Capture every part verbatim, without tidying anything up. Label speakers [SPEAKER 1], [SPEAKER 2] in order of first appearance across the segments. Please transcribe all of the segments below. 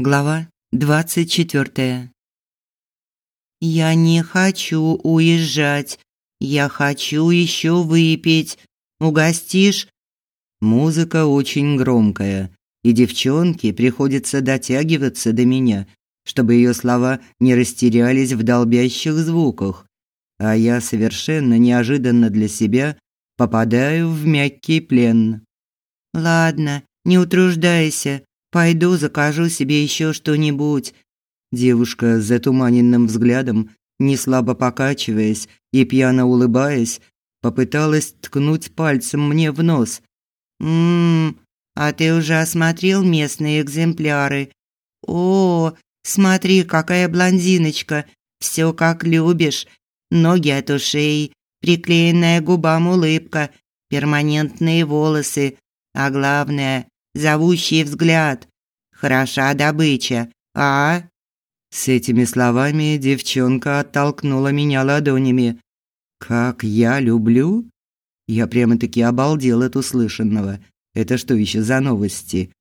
[SPEAKER 1] Глава двадцать четвёртая. «Я не хочу уезжать. Я хочу еще выпить. Угостишь?» Музыка очень громкая, и девчонке приходится дотягиваться до меня, чтобы ее слова не растерялись в долбящих звуках. А я совершенно неожиданно для себя попадаю в мягкий плен. «Ладно, не утруждайся. Пойду закажу себе еще что-нибудь». Девушка с затуманенным взглядом, неслабо покачиваясь и пьяно улыбаясь, попыталась ткнуть пальцем мне в нос. «Ммм, а ты уже осмотрел местные экземпляры? О, смотри, какая блондиночка, все как любишь. Ноги от ушей, приклеенная к губам улыбка, перманентные волосы, а главное – зовущий взгляд. Хороша добыча, а?» С этими словами девчонка оттолкнула меня ладонями. «Как я люблю?» Я прямо-таки обалдел от услышанного. Это что еще за новости?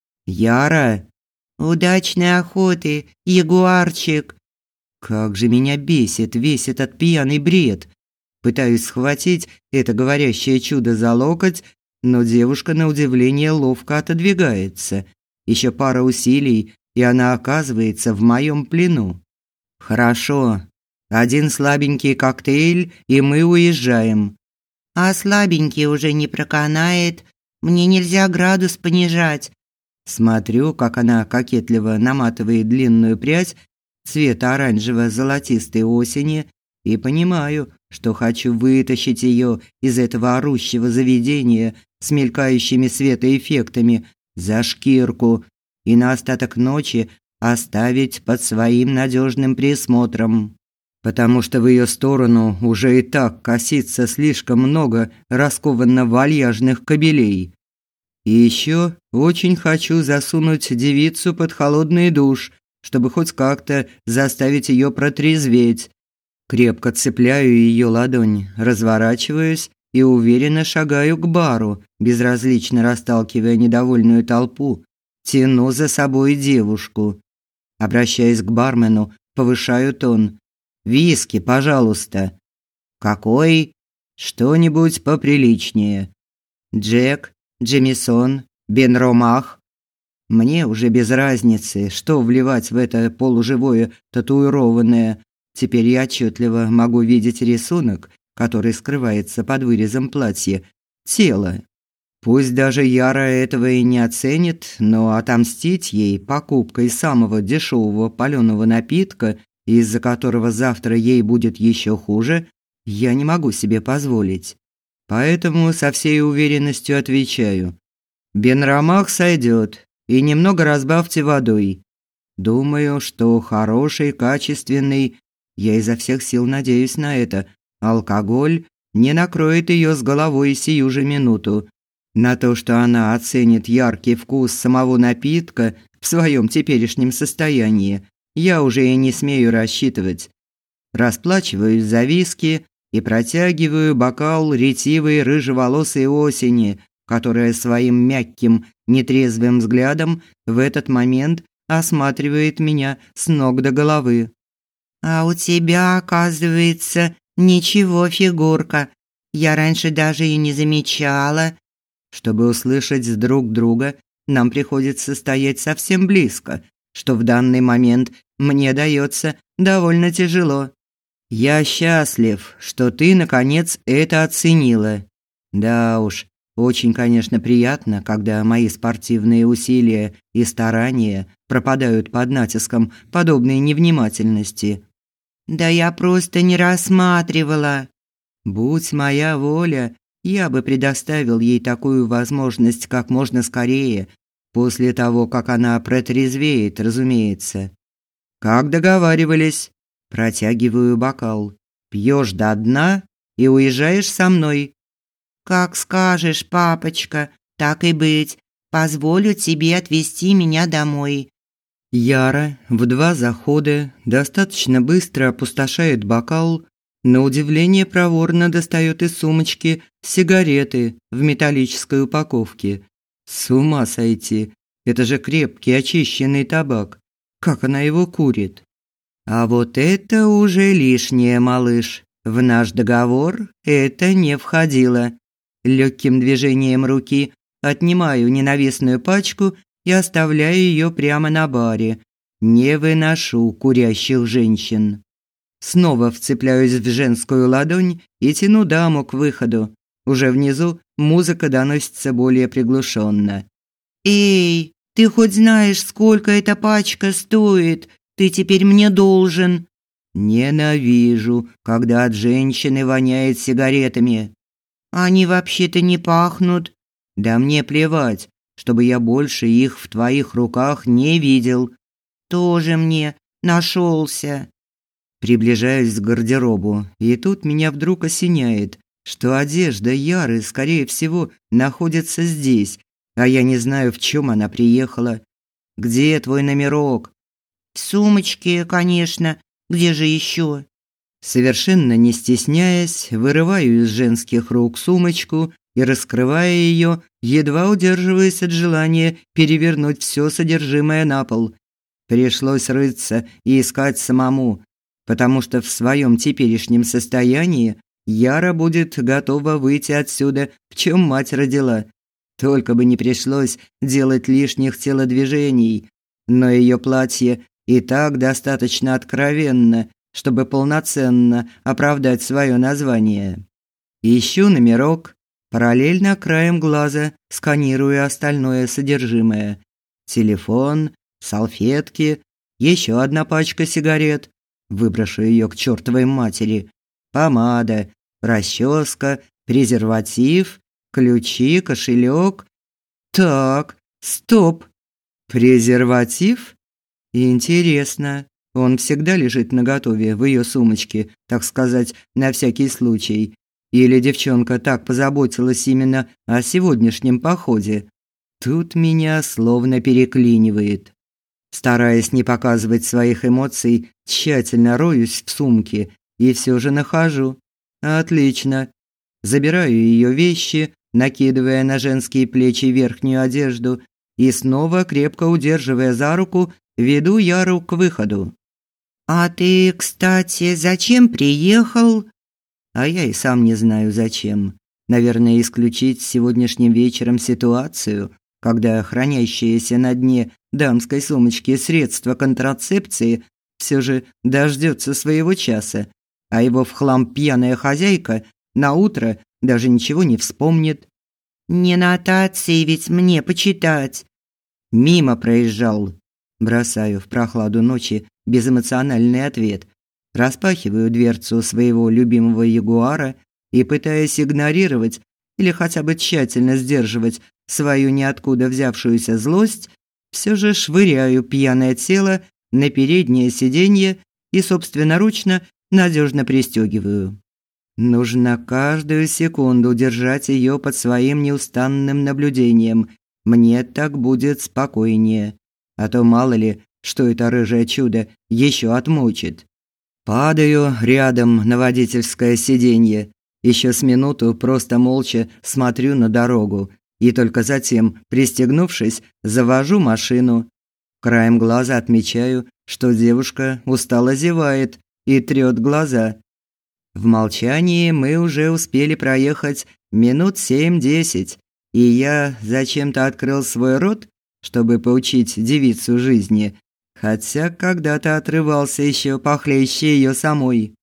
[SPEAKER 1] «Яра!» «Удачной охоты, ягуарчик!» Как же меня бесит весь этот пьяный бред. Пытаюсь схватить это говорящее чудо за локоть, но девушка на удивление ловко отодвигается. Еще пара усилий, и она оказывается в моем плену. «Хорошо. Один слабенький коктейль, и мы уезжаем». «А слабенький уже не проканает. Мне нельзя градус понижать». Смотрю, как она кокетливо наматывает длинную прядь цвета оранжево-золотистой осени, и понимаю, что хочу вытащить ее из этого орущего заведения с мелькающими светоэффектами за шкирку и на остаток ночи оставить под своим надежным присмотром. Потому что в ее сторону уже и так косится слишком много раскованно-вальяжных кобелей. И еще очень хочу засунуть девицу под холодный душ, чтобы хоть как-то заставить ее протрезветь. Крепко цепляю ее ладонь, разворачиваюсь и уверенно шагаю к бару, безразлично расталкивая недовольную толпу. Тяну за собой девушку. Обращаясь к бармену, повышаю тон. «Виски, пожалуйста». «Какой?» «Что-нибудь поприличнее». «Джек, Джемисон, Бенромах». Мне уже без разницы, что вливать в это полуживое татуированное. Теперь я отчетливо могу видеть рисунок, который скрывается под вырезом платья. Тело. Пусть даже Яра этого и не оценит, но отомстить ей покупкой самого дешевого палёного напитка, из-за которого завтра ей будет еще хуже, я не могу себе позволить. Поэтому со всей уверенностью отвечаю. «Бенромах сойдет, и немного разбавьте водой». Думаю, что хороший, качественный, я изо всех сил надеюсь на это, алкоголь не накроет ее с головой сию же минуту. На то, что она оценит яркий вкус самого напитка в своем теперешнем состоянии, я уже и не смею рассчитывать. Расплачиваюсь за виски и протягиваю бокал ретивой рыжеволосой осени, которая своим мягким, нетрезвым взглядом в этот момент осматривает меня с ног до головы. «А у тебя, оказывается, ничего фигурка. Я раньше даже и не замечала». Чтобы услышать друг друга, нам приходится стоять совсем близко, что в данный момент мне дается довольно тяжело. «Я счастлив, что ты, наконец, это оценила». Да уж, очень, конечно, приятно, когда мои спортивные усилия и старания пропадают под натиском подобной невнимательности. «Да я просто не рассматривала». Будь моя воля, я бы предоставил ей такую возможность как можно скорее, после того, как она протрезвеет, разумеется. «Как договаривались?» Протягиваю бокал. «Пьешь до дна и уезжаешь со мной». «Как скажешь, папочка, так и быть. Позволю тебе отвезти меня домой». Яра в два захода достаточно быстро опустошает бокал, на удивление проворно достает из сумочки сигареты в металлической упаковке. С ума сойти. Это же крепкий очищенный табак. Как она его курит? А вот это уже лишнее, малыш. В наш договор это не входило. Легким движением руки отнимаю ненавистную пачку и оставляю ее прямо на баре. Не выношу курящих женщин. Снова вцепляюсь в женскую ладонь и тяну даму к выходу. Уже внизу музыка доносится более приглушенно. «Эй, ты хоть знаешь, сколько эта пачка стоит? Ты теперь мне должен». «Ненавижу, когда от женщины воняет сигаретами». «Они вообще-то не пахнут». «Да мне плевать, чтобы я больше их в твоих руках не видел». «Тоже мне нашелся». Приближаюсь к гардеробу, и тут меня вдруг осеняет, что одежда Яры, скорее всего, находится здесь, а я не знаю, в чем она приехала. «Где твой номерок?» «В сумочке, конечно. Где же еще?» Совершенно не стесняясь, вырываю из женских рук сумочку и, раскрывая ее, едва удерживаясь от желания перевернуть все содержимое на пол. Пришлось рыться и искать самому, потому что в своем теперешнем состоянии Яра будет готова выйти отсюда, в чем мать родила. Только бы не пришлось делать лишних телодвижений, но ее платье и так достаточно откровенно, чтобы полноценно оправдать свое название. Ищу номерок, параллельно краем глаза сканируя остальное содержимое. Телефон, салфетки, еще одна пачка сигарет. Выброшу ее к чертовой матери. Помада, расческа, презерватив, ключи, кошелек. Так, стоп. Презерватив? Интересно. Он всегда лежит наготове в ее сумочке, так сказать, на всякий случай. Или девчонка так позаботилась именно о сегодняшнем походе. Тут меня словно переклинивает. Стараясь не показывать своих эмоций, тщательно роюсь в сумке и все же нахожу. Отлично. Забираю ее вещи, накидывая на женские плечи верхнюю одежду и снова, крепко удерживая за руку, веду Яру к выходу. «А ты, кстати, зачем приехал?» А я и сам не знаю, зачем. Наверное, исключить сегодняшним вечером ситуацию, когда хранящееся на дне дамской сумочки средство контрацепции все же дождется своего часа, а его в хлам пьяная хозяйка на утро даже ничего не вспомнит. «Не нотации ведь мне почитать». «Мимо проезжал». Бросаю в прохладу ночи безэмоциональный ответ. Распахиваю дверцу своего любимого ягуара и, пытаясь игнорировать или хотя бы тщательно сдерживать свою ниоткуда взявшуюся злость, все же швыряю пьяное тело на переднее сиденье и собственноручно надежно пристегиваю. Нужно каждую секунду держать ее под своим неустанным наблюдением. Мне так будет спокойнее. А то мало ли, что это рыжее чудо еще отмучит. Падаю рядом на водительское сиденье. Еще с минуту просто молча смотрю на дорогу и только затем, пристегнувшись, завожу машину. Краем глаза отмечаю, что девушка устало зевает и трёт глаза. В молчании мы уже успели проехать минут семь-десять, и я зачем-то открыл свой рот, чтобы поучить девицу жизни, хотя когда-то отрывался еще похлеще ее самой.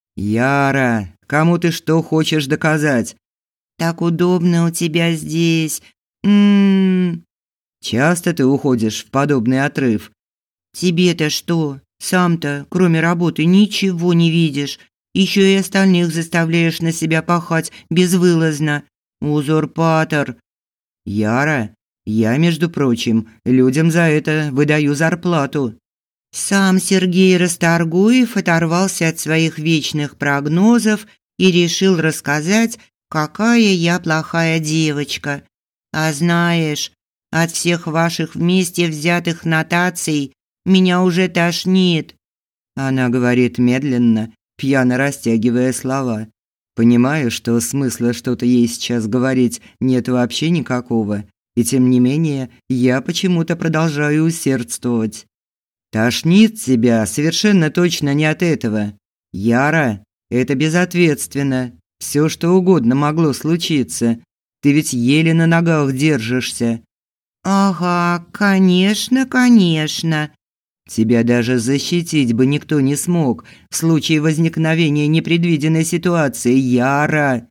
[SPEAKER 1] «Яра, кому ты что хочешь доказать?» «Так удобно у тебя здесь. М-м-м». «Часто ты уходишь в подобный отрыв?» «Тебе-то что? Сам-то, кроме работы, ничего не видишь. Еще и остальных заставляешь на себя пахать безвылазно. Узурпатор». «Яра, я, между прочим, людям за это выдаю зарплату». Сам Сергей Расторгуев оторвался от своих вечных прогнозов и решил рассказать, какая я плохая девочка. А знаешь, от всех ваших вместе взятых нотаций меня уже тошнит. Она говорит медленно, пьяно растягивая слова. Понимаю, что смысла что-то ей сейчас говорить нет вообще никакого, И тем не менее, я почему-то продолжаю усердствовать. Тошнит тебя совершенно точно не от этого. Яра, это безответственно. Все, что угодно могло случиться. Ты ведь еле на ногах держишься. Ага, конечно, конечно. Тебя даже защитить бы никто не смог в случае возникновения непредвиденной ситуации, Яра.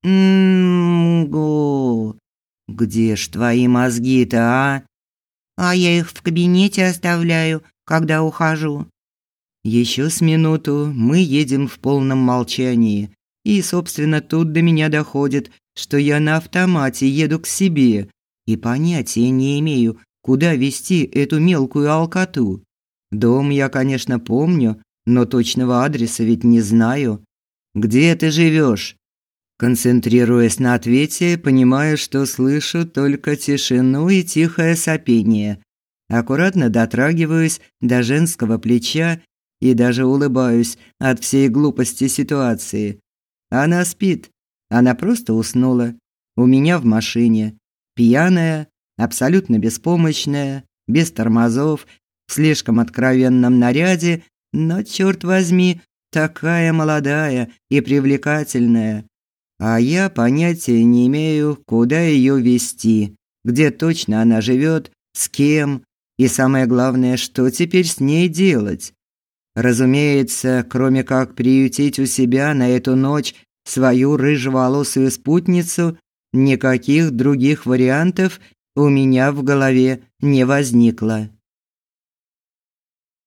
[SPEAKER 1] М-го. Где ж твои мозги-то, а? А я их в кабинете оставляю, когда ухожу. Еще с минуту мы едем в полном молчании, и, собственно, тут до меня доходит, что я на автомате еду к себе и понятия не имею, куда везти эту мелкую алкоту. Дом я, конечно, помню, но точного адреса ведь не знаю. Где ты живешь? Концентрируясь на ответе, понимаю, что слышу только тишину и тихое сопение. Аккуратно дотрагиваюсь до женского плеча и даже улыбаюсь от всей глупости ситуации. Она спит. Она просто уснула. У меня в машине. Пьяная, абсолютно беспомощная, без тормозов, в слишком откровенном наряде, но, черт возьми, такая молодая и привлекательная. А я понятия не имею, куда ее везти, где точно она живет, с кем и, самое главное, что теперь с ней делать. Разумеется, кроме как приютить у себя на эту ночь свою рыжеволосую спутницу, никаких других вариантов у меня в голове не возникло.